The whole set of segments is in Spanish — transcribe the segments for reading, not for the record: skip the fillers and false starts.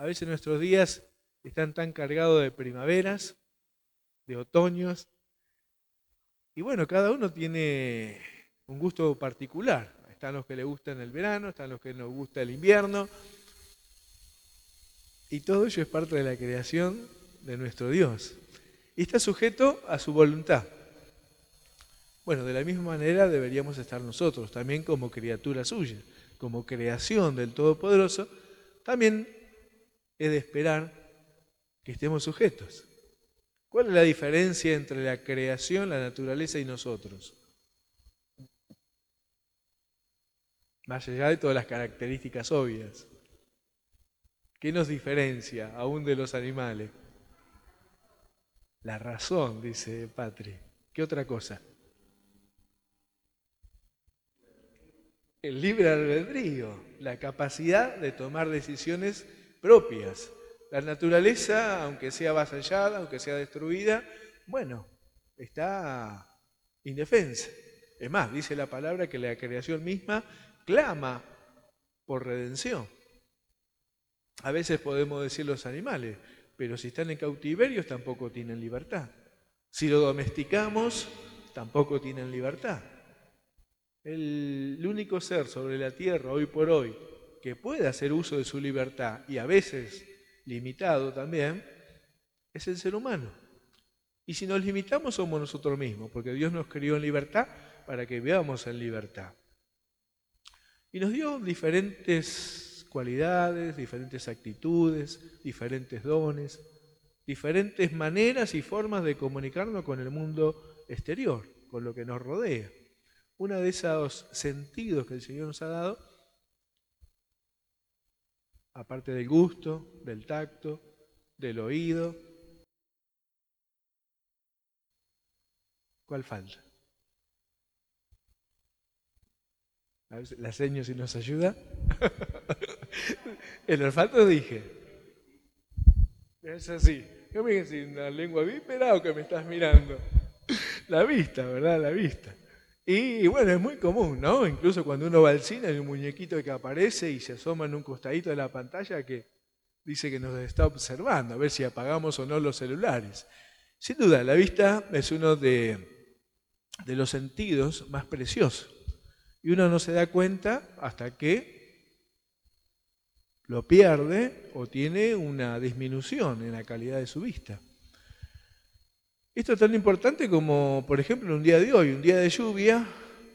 veces nuestros días están tan cargados de primaveras, de otoños, y bueno, cada uno tiene un gusto particular. Están los que le gustan el verano, están los que nos gusta el invierno, y todo ello es parte de la creación de nuestro Dios. Y está sujeto a su voluntad. Bueno, de la misma manera deberíamos estar nosotros, también como criatura suya, como creación del Todopoderoso, también es de esperar que estemos sujetos. ¿Cuál es la diferencia entre la creación, la naturaleza y nosotros? Más allá de todas las características obvias. ¿Qué nos diferencia aún de los animales? La razón, dice Patri. ¿Qué otra cosa? El libre albedrío, la capacidad de tomar decisiones propias. La naturaleza, aunque sea avasallada, aunque sea destruida, bueno, está indefensa. Es más, dice la palabra que la creación misma clama por redención. A veces podemos decir los animales, pero si están en cautiverio tampoco tienen libertad. Si lo domesticamos, tampoco tienen libertad. El único ser sobre la tierra hoy por hoy que puede hacer uso de su libertad, y a veces limitado también, es el ser humano. Y si nos limitamos somos nosotros mismos, porque Dios nos crió en libertad para que vivamos en libertad. Y nos dio diferentes cualidades, diferentes actitudes, diferentes dones, diferentes maneras y formas de comunicarnos con el mundo exterior, con lo que nos rodea. Uno de esos sentidos que el Señor nos ha dado, aparte del gusto, del tacto, del oído, ¿cuál falta? A ver, la seño si nos ayuda. El olfato dije. Es así. ¿Qué me dices? ¿Una lengua vípera o que me estás mirando? La vista, ¿verdad? La vista. Y bueno, es muy común, ¿no? Incluso cuando uno va al cine hay un muñequito que aparece y se asoma en un costadito de la pantalla que dice que nos está observando, a ver si apagamos o no los celulares. Sin duda, la vista es uno de los sentidos más preciosos. Y uno no se da cuenta hasta que lo pierde o tiene una disminución en la calidad de su vista. Esto es tan importante como, por ejemplo, un día de hoy, un día de lluvia,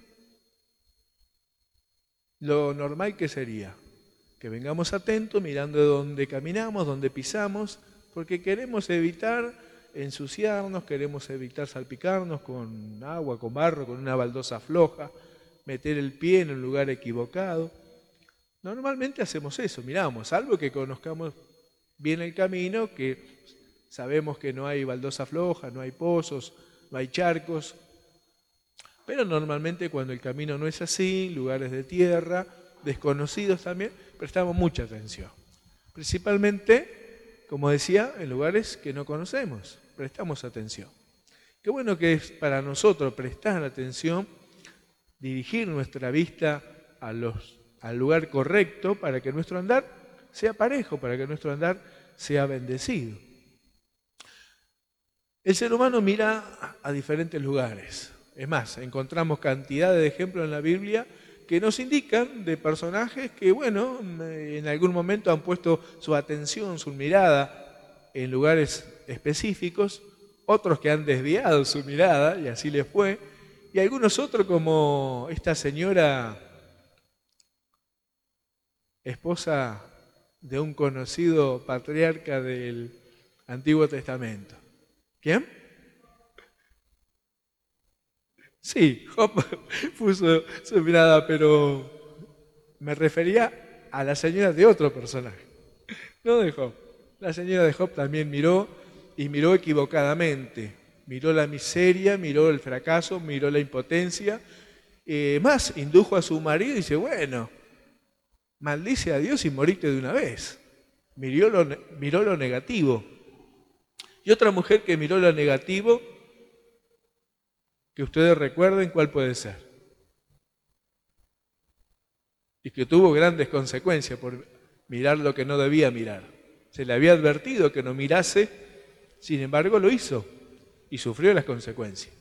lo normal que sería que vengamos atentos, mirando de dónde caminamos, dónde pisamos, porque queremos evitar ensuciarnos, queremos evitar salpicarnos con agua, con barro, con una baldosa floja, meter el pie en un lugar equivocado. Normalmente hacemos eso, miramos, salvo que conozcamos bien el camino, que sabemos que no hay baldosa floja, no hay pozos, no hay charcos, pero normalmente cuando el camino no es así, lugares de tierra, desconocidos también, prestamos mucha atención. Principalmente, como decía, en lugares que no conocemos, prestamos atención. Qué bueno que es para nosotros prestar atención, dirigir nuestra vista al lugar correcto para que nuestro andar sea parejo, para que nuestro andar sea bendecido. El ser humano mira a diferentes lugares. Es más, encontramos cantidad de ejemplos en la Biblia que nos indican de personajes que, bueno, en algún momento han puesto su atención, su mirada en lugares específicos, otros que han desviado su mirada y así les fue, y algunos otros como esta señora, esposa de un conocido patriarca del Antiguo Testamento. ¿Quién? Sí, Job puso su mirada, pero me refería a la señora de otro personaje, no de Job. La señora de Job también miró y miró equivocadamente. Miró la miseria, miró el fracaso, miró la impotencia. Más, indujo a su marido y dice, bueno, maldice a Dios y morite de una vez. Miró lo negativo. Y otra mujer que miró lo negativo, que ustedes recuerden cuál puede ser. Y que tuvo grandes consecuencias por mirar lo que no debía mirar. Se le había advertido que no mirase, sin embargo lo hizo y sufrió las consecuencias.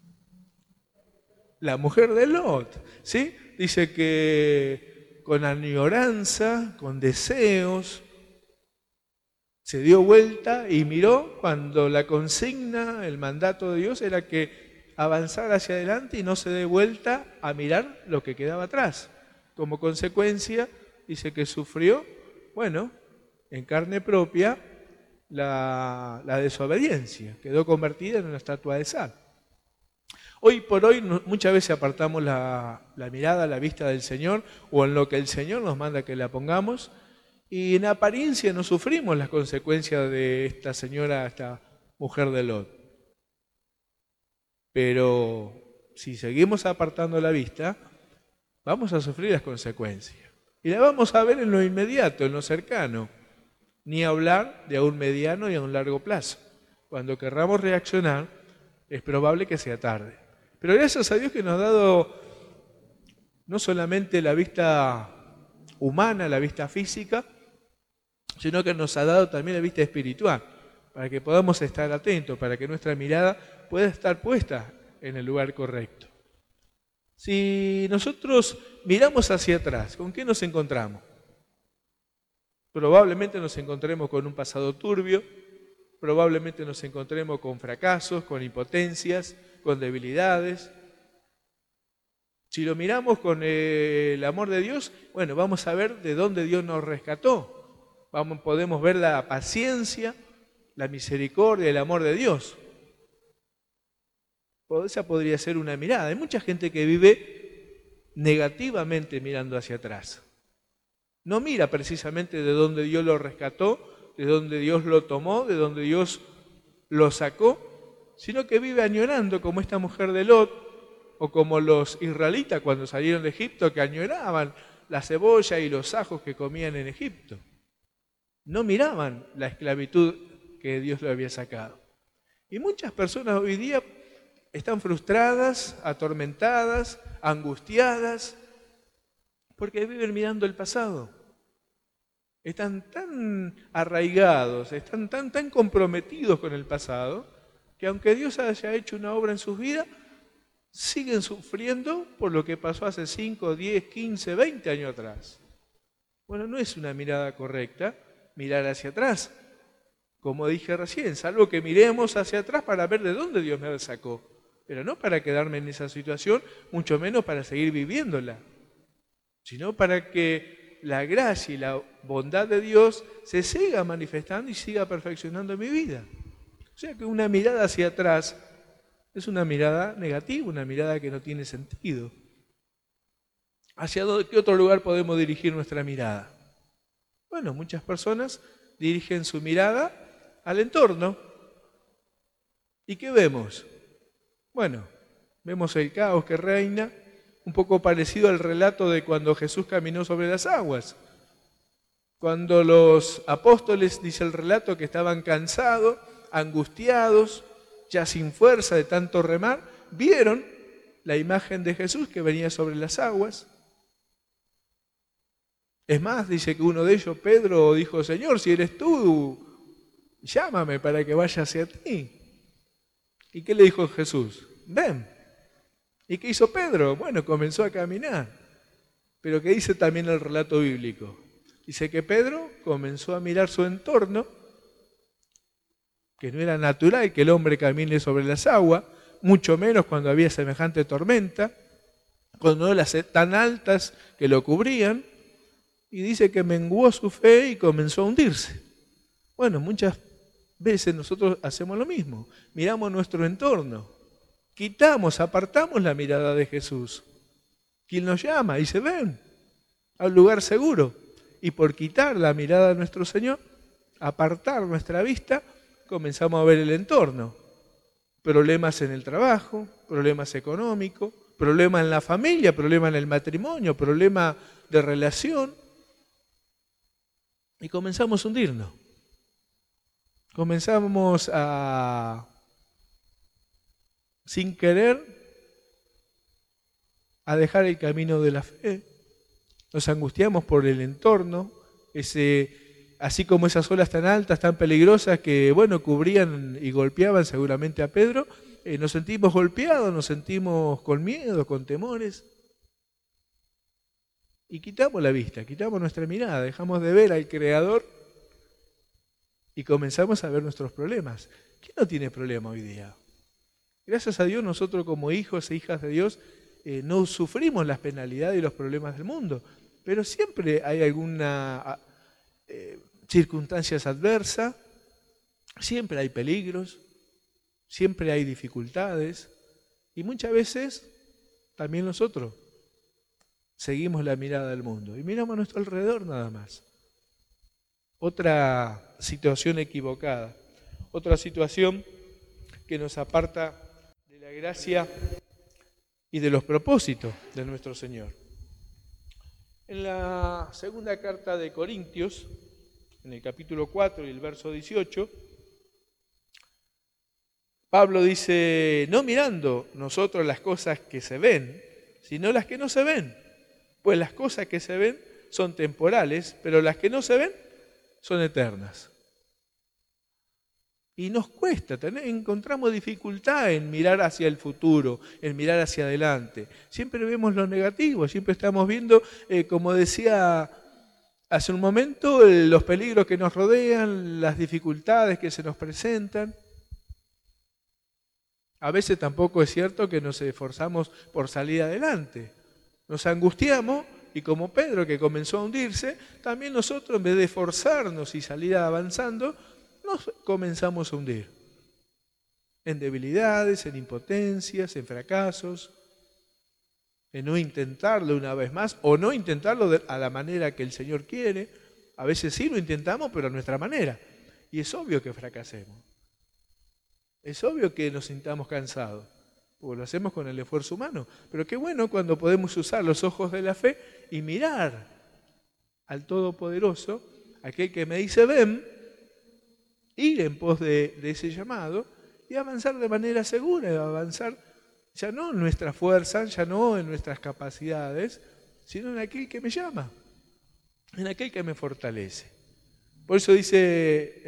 La mujer de Lot, ¿sí? Dice que con añoranza, con deseos, se dio vuelta y miró cuando la consigna, el mandato de Dios era que avanzara hacia adelante y no se dé vuelta a mirar lo que quedaba atrás. Como consecuencia, dice que sufrió, bueno, en carne propia, la desobediencia. Quedó convertida en una estatua de sal. Hoy por hoy muchas veces apartamos la mirada, la vista del Señor o en lo que el Señor nos manda que la pongamos y en apariencia no sufrimos las consecuencias de esta señora, esta mujer de Lot. Pero si seguimos apartando la vista, vamos a sufrir las consecuencias. Y la vamos a ver en lo inmediato, en lo cercano. Ni hablar de a un mediano y a un largo plazo. Cuando querramos reaccionar, es probable que sea tarde. Pero gracias a Dios que nos ha dado no solamente la vista humana, la vista física, sino que nos ha dado también la vista espiritual, para que podamos estar atentos, para que nuestra mirada pueda estar puesta en el lugar correcto. Si nosotros miramos hacia atrás, ¿con qué nos encontramos? Probablemente nos encontremos con un pasado turbio, probablemente nos encontremos con fracasos, con impotencias, con debilidades. Si lo miramos con el amor de Dios, bueno, vamos a ver de dónde Dios nos rescató. Podemos ver la paciencia, la misericordia, el amor de Dios. Esa podría ser una mirada. Hay mucha gente que vive negativamente mirando hacia atrás. No mira precisamente de dónde Dios lo rescató, de dónde Dios lo tomó, de dónde Dios lo sacó, sino que vive añorando como esta mujer de Lot o como los israelitas cuando salieron de Egipto que añoraban la cebolla y los ajos que comían en Egipto. No miraban la esclavitud que Dios le había sacado. Y muchas personas hoy día están frustradas, atormentadas, angustiadas, porque viven mirando el pasado. Están tan arraigados, están tan comprometidos con el pasado, que aunque Dios haya hecho una obra en sus vidas, siguen sufriendo por lo que pasó hace 5, 10, 15, 20 años atrás. Bueno, no es una mirada correcta mirar hacia atrás. Como dije recién, salvo que miremos hacia atrás para ver de dónde Dios me sacó, pero no para quedarme en esa situación, mucho menos para seguir viviéndola, sino para que la gracia y la bondad de Dios se siga manifestando y siga perfeccionando mi vida. O sea que una mirada hacia atrás es una mirada negativa, una mirada que no tiene sentido. ¿Hacia qué otro lugar podemos dirigir nuestra mirada? Bueno, muchas personas dirigen su mirada al entorno. ¿Y qué vemos? Bueno, vemos el caos que reina, un poco parecido al relato de cuando Jesús caminó sobre las aguas. Cuando los apóstoles, dice el relato, que estaban cansados, angustiados, ya sin fuerza de tanto remar, vieron la imagen de Jesús que venía sobre las aguas. Es más, dice que uno de ellos, Pedro, dijo: Señor, si eres tú, llámame para que vaya hacia ti. ¿Y qué le dijo Jesús? Ven. ¿Y qué hizo Pedro? Bueno, comenzó a caminar. Pero ¿qué dice también el relato bíblico? Dice que Pedro comenzó a mirar su entorno, que no era natural que el hombre camine sobre las aguas, mucho menos cuando había semejante tormenta, cuando no las tan altas que lo cubrían, y dice que menguó su fe y comenzó a hundirse. Bueno, muchas veces nosotros hacemos lo mismo, miramos nuestro entorno, apartamos la mirada de Jesús, quien nos llama y se ven al lugar seguro, y por quitar la mirada de nuestro Señor, apartar nuestra vista, comenzamos a ver el entorno, problemas en el trabajo, problemas económicos, problemas en la familia, problemas en el matrimonio, problemas de relación, y comenzamos a hundirnos. Comenzamos sin querer, a dejar el camino de la fe. Nos angustiamos por el entorno, ese así como esas olas tan altas, tan peligrosas que, bueno, cubrían y golpeaban seguramente a Pedro, nos sentimos golpeados, nos sentimos con miedo, con temores. Y quitamos la vista, quitamos nuestra mirada, dejamos de ver al Creador y comenzamos a ver nuestros problemas. ¿Quién no tiene problema hoy día? Gracias a Dios, nosotros como hijos e hijas de Dios no sufrimos las penalidades y los problemas del mundo, pero siempre hay alguna circunstancias adversas, siempre hay peligros, siempre hay dificultades y muchas veces también nosotros seguimos la mirada del mundo y miramos a nuestro alrededor nada más. Otra situación equivocada, otra situación que nos aparta de la gracia y de los propósitos de nuestro Señor. En la segunda carta de Corintios, en el capítulo 4 y el verso 18, Pablo dice, no mirando nosotros las cosas que se ven, sino las que no se ven. Pues las cosas que se ven son temporales, pero las que no se ven son eternas. Y nos cuesta, encontramos dificultad en mirar hacia el futuro, en mirar hacia adelante. Siempre vemos lo negativo, siempre estamos viendo, como decía hace un momento, los peligros que nos rodean, las dificultades que se nos presentan. A veces tampoco es cierto que nos esforzamos por salir adelante. Nos angustiamos y como Pedro que comenzó a hundirse, también nosotros en vez de esforzarnos y salir avanzando, nos comenzamos a hundir. En debilidades, en impotencias, en fracasos, en no intentarlo una vez más o no intentarlo a la manera que el Señor quiere. A veces sí lo intentamos, pero a nuestra manera. Y es obvio que fracasemos. Es obvio que nos sintamos cansados. Porque lo hacemos con el esfuerzo humano. Pero qué bueno cuando podemos usar los ojos de la fe y mirar al Todopoderoso, aquel que me dice ven, ir en pos de ese llamado y avanzar de manera segura, avanzar ya no en nuestra fuerza, ya no en nuestras capacidades, sino en aquel que me llama, en aquel que me fortalece. Por eso dice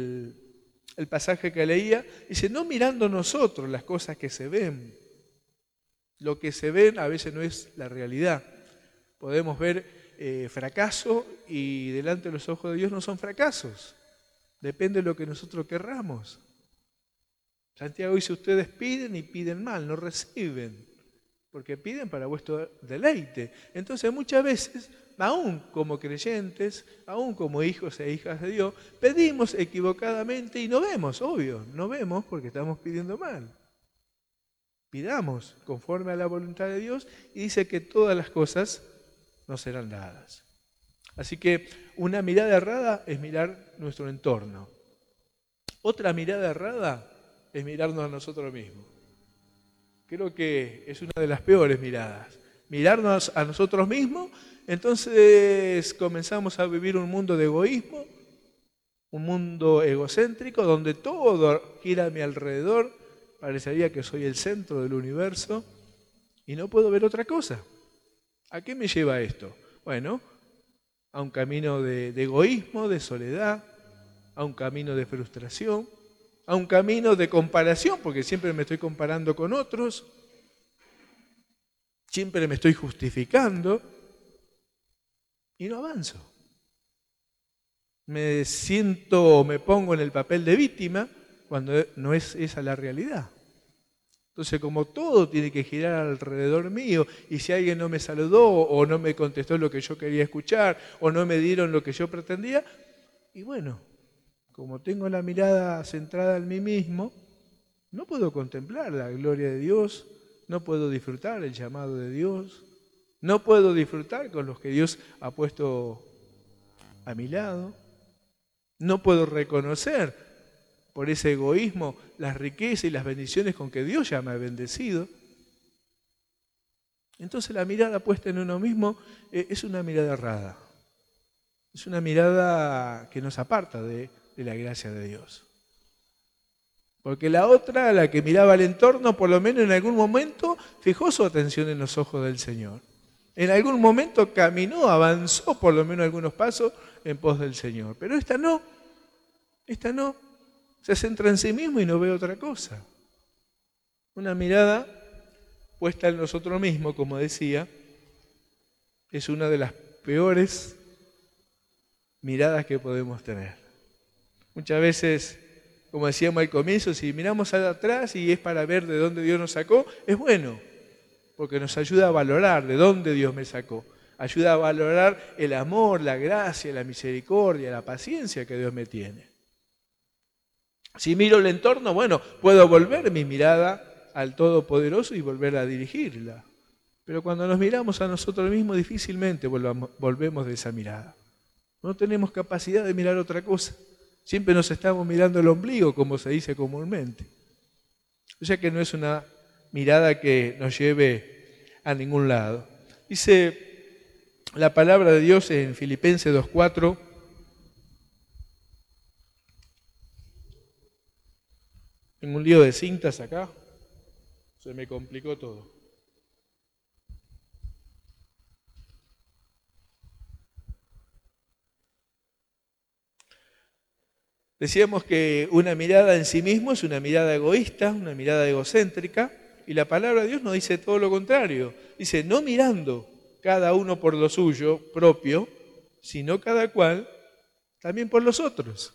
el pasaje que leía, dice, no mirando nosotros las cosas que se ven. Lo que se ven a veces no es la realidad. Podemos ver fracaso y delante de los ojos de Dios no son fracasos. Depende de lo que nosotros querramos. Santiago dice, ustedes piden y piden mal, no reciben, porque piden para vuestro deleite. Entonces muchas veces, aún como creyentes, aún como hijos e hijas de Dios, pedimos equivocadamente y no vemos, obvio, no vemos porque estamos pidiendo mal. Pidamos conforme a la voluntad de Dios y dice que todas las cosas nos serán dadas. Así que una mirada errada es mirar nuestro entorno. Otra mirada errada es mirarnos a nosotros mismos. Creo que es una de las peores miradas. Mirarnos a nosotros mismos, entonces comenzamos a vivir un mundo de egoísmo, un mundo egocéntrico, donde todo gira a mi alrededor, parecería que soy el centro del universo y no puedo ver otra cosa. ¿A qué me lleva esto? Bueno, a un camino de egoísmo, de soledad, a un camino de frustración, a un camino de comparación, porque siempre me estoy comparando con otros, siempre me estoy justificando y no avanzo. Me siento, me pongo en el papel de víctima cuando no es esa la realidad. Entonces, como todo tiene que girar alrededor mío, y si alguien no me saludó o no me contestó lo que yo quería escuchar o no me dieron lo que yo pretendía, y bueno, como tengo la mirada centrada en mí mismo, no puedo contemplar la gloria de Dios, no puedo disfrutar el llamado de Dios, no puedo disfrutar con los que Dios ha puesto a mi lado, no puedo reconocer por ese egoísmo las riquezas y las bendiciones con que Dios ya me ha bendecido. Entonces la mirada puesta en uno mismo es una mirada errada, es una mirada que nos aparta de la gracia de Dios. Porque la otra, la que miraba el entorno, por lo menos en algún momento fijó su atención en los ojos del Señor. En algún momento caminó, avanzó por lo menos algunos pasos en pos del Señor. Pero esta no, se centra en sí mismo y no ve otra cosa. Una mirada puesta en nosotros mismos, como decía, es una de las peores miradas que podemos tener. Muchas veces, como decíamos al comienzo, si miramos atrás y es para ver de dónde Dios nos sacó, es bueno, porque nos ayuda a valorar de dónde Dios me sacó. Ayuda a valorar el amor, la gracia, la misericordia, la paciencia que Dios me tiene. Si miro el entorno, bueno, puedo volver mi mirada al Todopoderoso y volver a dirigirla. Pero cuando nos miramos a nosotros mismos, difícilmente volvemos de esa mirada. No tenemos capacidad de mirar otra cosa. Siempre nos estamos mirando el ombligo, como se dice comúnmente. O sea que no es una mirada que nos lleve a ningún lado. Dice la palabra de Dios en Filipenses 2:4. Tengo un lío de cintas acá. Se me complicó todo. Decíamos que una mirada en sí mismo es una mirada egoísta, una mirada egocéntrica, y la palabra de Dios nos dice todo lo contrario. Dice, no mirando cada uno por lo suyo propio, sino cada cual también por los otros.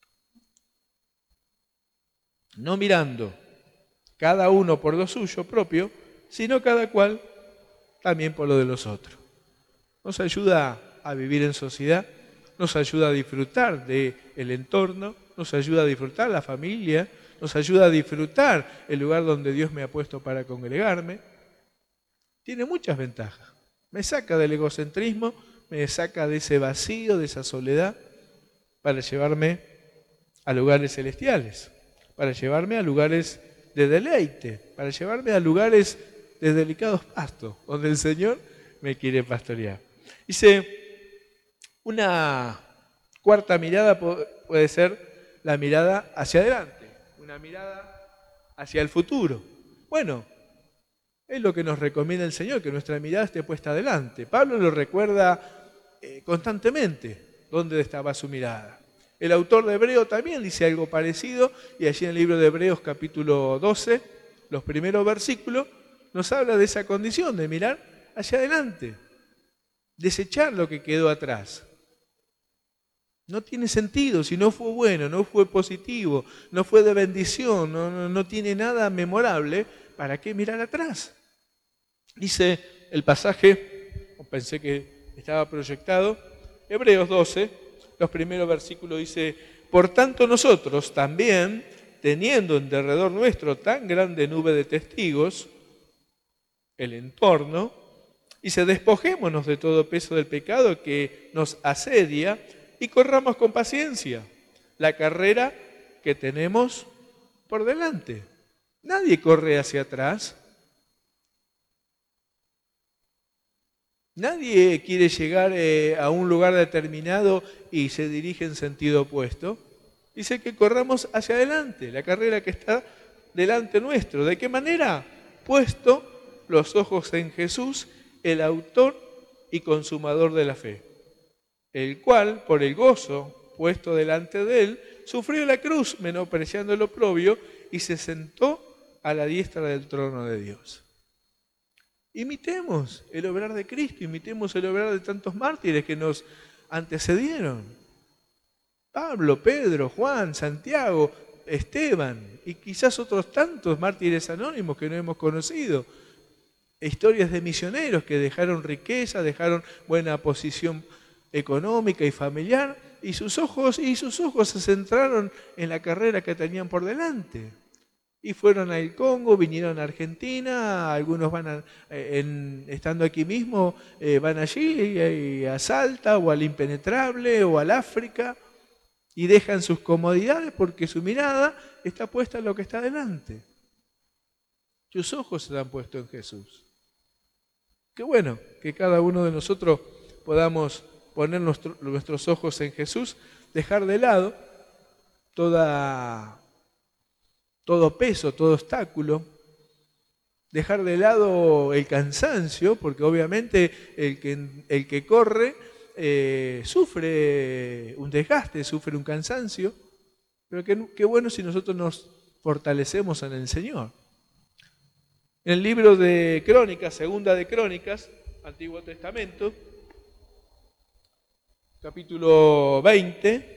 No mirando cada uno por lo suyo propio, sino cada cual también por lo de los otros. Nos ayuda a vivir en sociedad, nos ayuda a disfrutar del entorno, nos ayuda a disfrutar la familia, nos ayuda a disfrutar el lugar donde Dios me ha puesto para congregarme. Tiene muchas ventajas. Me saca del egocentrismo, me saca de ese vacío, de esa soledad, para llevarme a lugares celestiales, para llevarme a lugares de deleite, para llevarme a lugares de delicados pastos, donde el Señor me quiere pastorear. Dice, una cuarta mirada puede ser la mirada hacia adelante, una mirada hacia el futuro. Bueno, es lo que nos recomienda el Señor, que nuestra mirada esté puesta adelante. Pablo lo recuerda constantemente dónde estaba su mirada. El autor de Hebreos también dice algo parecido, y allí en el libro de Hebreos capítulo 12, los primeros versículos, nos habla de esa condición de mirar hacia adelante, desechar lo que quedó atrás. No tiene sentido, si no fue bueno, no fue positivo, no fue de bendición, no tiene nada memorable, ¿para qué mirar atrás? Dice el pasaje, pensé que estaba proyectado, Hebreos 12, los primeros versículos dice, por tanto nosotros también, teniendo en derredor nuestro tan grande nube de testigos, el entorno, dice, despojémonos de todo peso del pecado que nos asedia y corramos con paciencia la carrera que tenemos por delante. Nadie corre hacia atrás. Nadie quiere llegar a un lugar determinado y se dirige en sentido opuesto. Dice que corramos hacia adelante, la carrera que está delante nuestro. ¿De qué manera? Puesto los ojos en Jesús, el autor y consumador de la fe, el cual, por el gozo puesto delante de él, sufrió la cruz, menospreciando el oprobio, y se sentó a la diestra del trono de Dios. Imitemos el obrar de Cristo, imitemos el obrar de tantos mártires que nos antecedieron. Pablo, Pedro, Juan, Santiago, Esteban y quizás otros tantos mártires anónimos que no hemos conocido. Historias de misioneros que dejaron riqueza, dejaron buena posición económica y familiar, y sus ojos se centraron en la carrera que tenían por delante. Y fueron al Congo, vinieron a Argentina, algunos van estando aquí mismo, van allí a Salta o al Impenetrable o al África, y dejan sus comodidades porque su mirada está puesta en lo que está delante. Sus ojos se han puesto en Jesús. Qué bueno que cada uno de nosotros podamos poner nuestros ojos en Jesús, dejar de lado todo peso, todo obstáculo, dejar de lado el cansancio, porque obviamente el que corre sufre un desgaste, sufre un cansancio, pero qué bueno si nosotros nos fortalecemos en el Señor. En el libro de Crónicas, segunda de Crónicas, Antiguo Testamento, capítulo 20,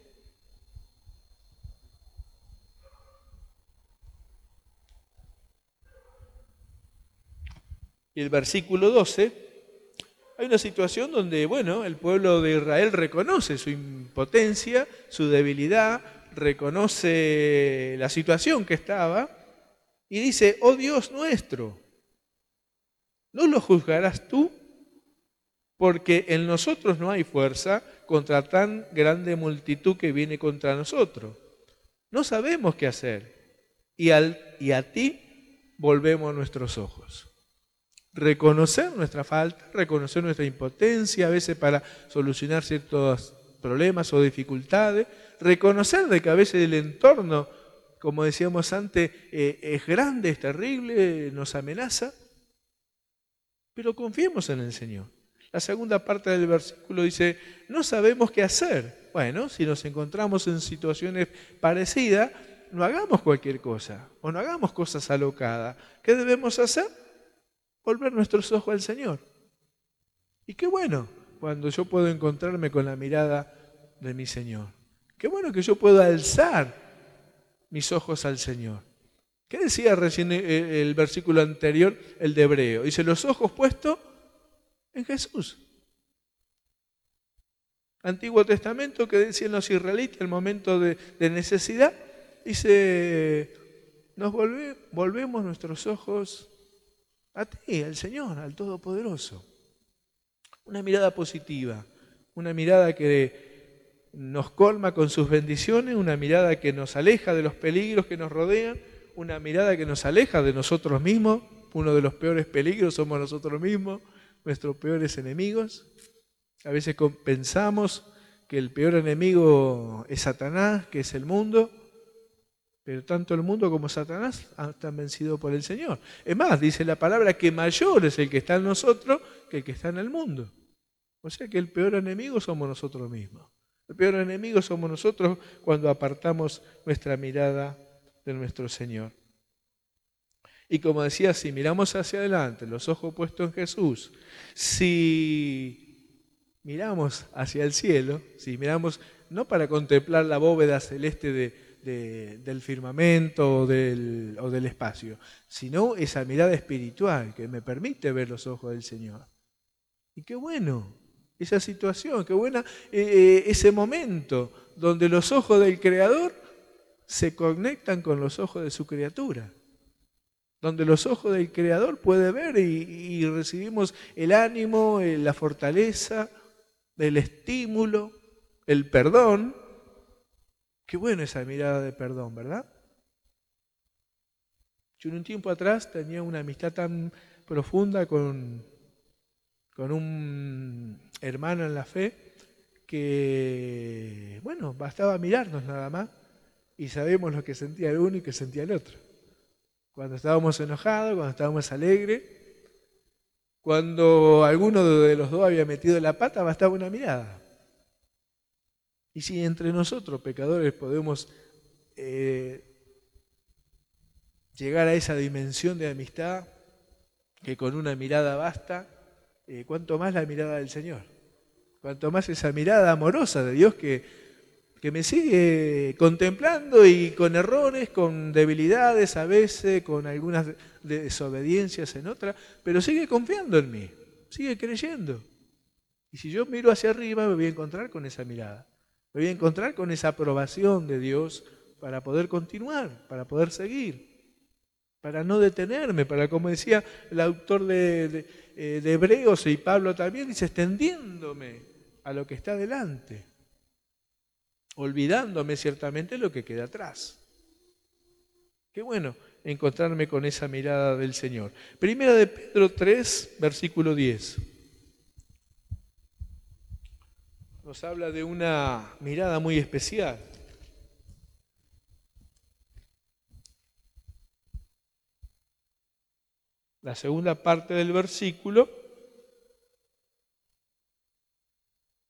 y el versículo 12, hay una situación donde, bueno, el pueblo de Israel reconoce su impotencia, su debilidad, reconoce la situación que estaba y dice, oh Dios nuestro, ¿no lo juzgarás tú? Porque en nosotros no hay fuerza contra tan grande multitud que viene contra nosotros. No sabemos qué hacer y a ti volvemos nuestros ojos. Reconocer nuestra falta, reconocer nuestra impotencia, a veces para solucionar ciertos problemas o dificultades, reconocer de que a veces el entorno, como decíamos antes, es grande, es terrible, nos amenaza, pero confiemos en el Señor. La segunda parte del versículo dice, no sabemos qué hacer. Bueno, si nos encontramos en situaciones parecidas, no hagamos cualquier cosa o no hagamos cosas alocadas. ¿Qué debemos hacer? Volver nuestros ojos al Señor. Y qué bueno cuando yo puedo encontrarme con la mirada de mi Señor. Qué bueno que yo puedo alzar mis ojos al Señor. ¿Qué decía recién el versículo anterior, el de Hebreo? Dice, los ojos puestos en Jesús. Antiguo Testamento, que decían los israelitas en el momento de necesidad, dice, volvemos nuestros ojos a ti, al Señor, al Todopoderoso. Una mirada positiva, una mirada que nos colma con sus bendiciones, una mirada que nos aleja de los peligros que nos rodean, una mirada que nos aleja de nosotros mismos. Uno de los peores peligros somos nosotros mismos, nuestros peores enemigos. A veces pensamos que el peor enemigo es Satanás, que es el mundo, pero tanto el mundo como Satanás están vencidos por el Señor. Es más, dice la palabra que mayor es el que está en nosotros que el que está en el mundo. O sea que el peor enemigo somos nosotros mismos. El peor enemigo somos nosotros cuando apartamos nuestra mirada de nuestro Señor. Y como decía, si miramos hacia adelante, los ojos puestos en Jesús, si miramos hacia el cielo, si miramos no para contemplar la bóveda celeste del firmamento o del espacio, sino esa mirada espiritual que me permite ver los ojos del Señor. Y qué bueno esa situación, qué buena ese momento donde los ojos del Creador se conectan con los ojos de su criatura, donde los ojos del Creador puede ver y recibimos el ánimo, la fortaleza, el estímulo, el perdón. Qué buena esa mirada de perdón, ¿verdad? Yo en un tiempo atrás tenía una amistad tan profunda con un hermano en la fe que, bueno, bastaba mirarnos nada más y sabemos lo que sentía el uno y que sentía el otro. Cuando estábamos enojados, cuando estábamos alegres, cuando alguno de los dos había metido la pata, bastaba una mirada. Y si entre nosotros, pecadores, podemos llegar a esa dimensión de amistad que con una mirada basta, cuanto más la mirada del Señor, cuanto más esa mirada amorosa de Dios que me sigue contemplando y con errores, con debilidades a veces, con algunas desobediencias en otras, pero sigue confiando en mí, sigue creyendo. Y si yo miro hacia arriba me voy a encontrar con esa mirada, me voy a encontrar con esa aprobación de Dios para poder continuar, para poder seguir, para no detenerme, para, como decía el autor de Hebreos y Pablo también, dice, extendiéndome a lo que está delante, olvidándome ciertamente lo que queda atrás. Qué bueno encontrarme con esa mirada del Señor. Primera de Pedro 3, versículo 10. Nos habla de una mirada muy especial. La segunda parte del versículo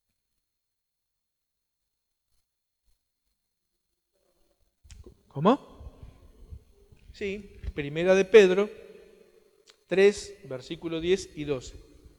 ¿Cómo? Sí, Primera de Pedro 3, versículo 10 y 12.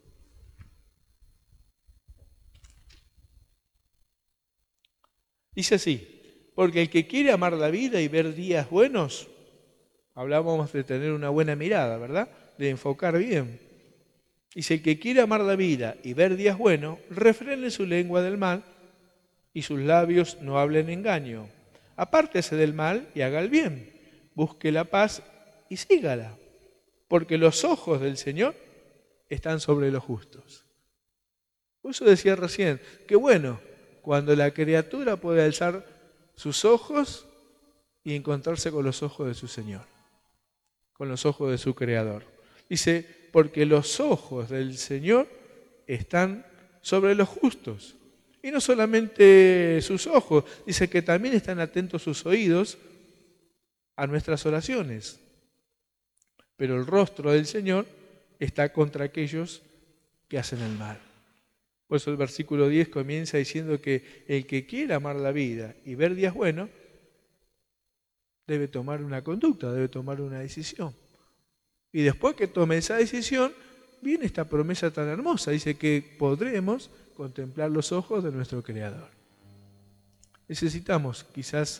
Dice así: porque el que quiere amar la vida y ver días buenos, hablábamos de tener una buena mirada, ¿verdad? De enfocar bien. Dice: el que quiere amar la vida y ver días buenos, refrene su lengua del mal y sus labios no hablen engaño. Apártese del mal y haga el bien. Busque la paz y sígala. Porque los ojos del Señor están sobre los justos. Por eso decía recién, que bueno, cuando la criatura puede alzar sus ojos y encontrarse con los ojos de su Señor, con los ojos de su Creador. Dice, porque los ojos del Señor están sobre los justos. Y no solamente sus ojos, dice que también están atentos sus oídos a nuestras oraciones. Pero el rostro del Señor está contra aquellos que hacen el mal. Por eso el versículo 10 comienza diciendo que el que quiera amar la vida y ver días buenos, debe tomar una conducta, debe tomar una decisión. Y después que tome esa decisión, viene esta promesa tan hermosa. Dice que podremos contemplar los ojos de nuestro Creador. Necesitamos quizás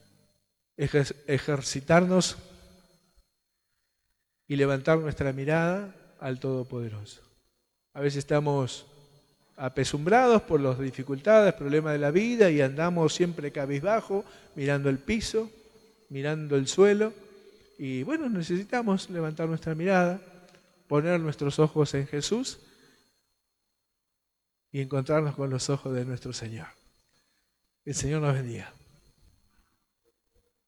ejercitarnos y levantar nuestra mirada al Todopoderoso. A veces estamos apesumbrados por las dificultades, problemas de la vida y andamos siempre cabizbajo, mirando el piso, mirando el suelo. Y bueno, necesitamos levantar nuestra mirada, poner nuestros ojos en Jesús y encontrarnos con los ojos de nuestro Señor. El Señor nos bendiga.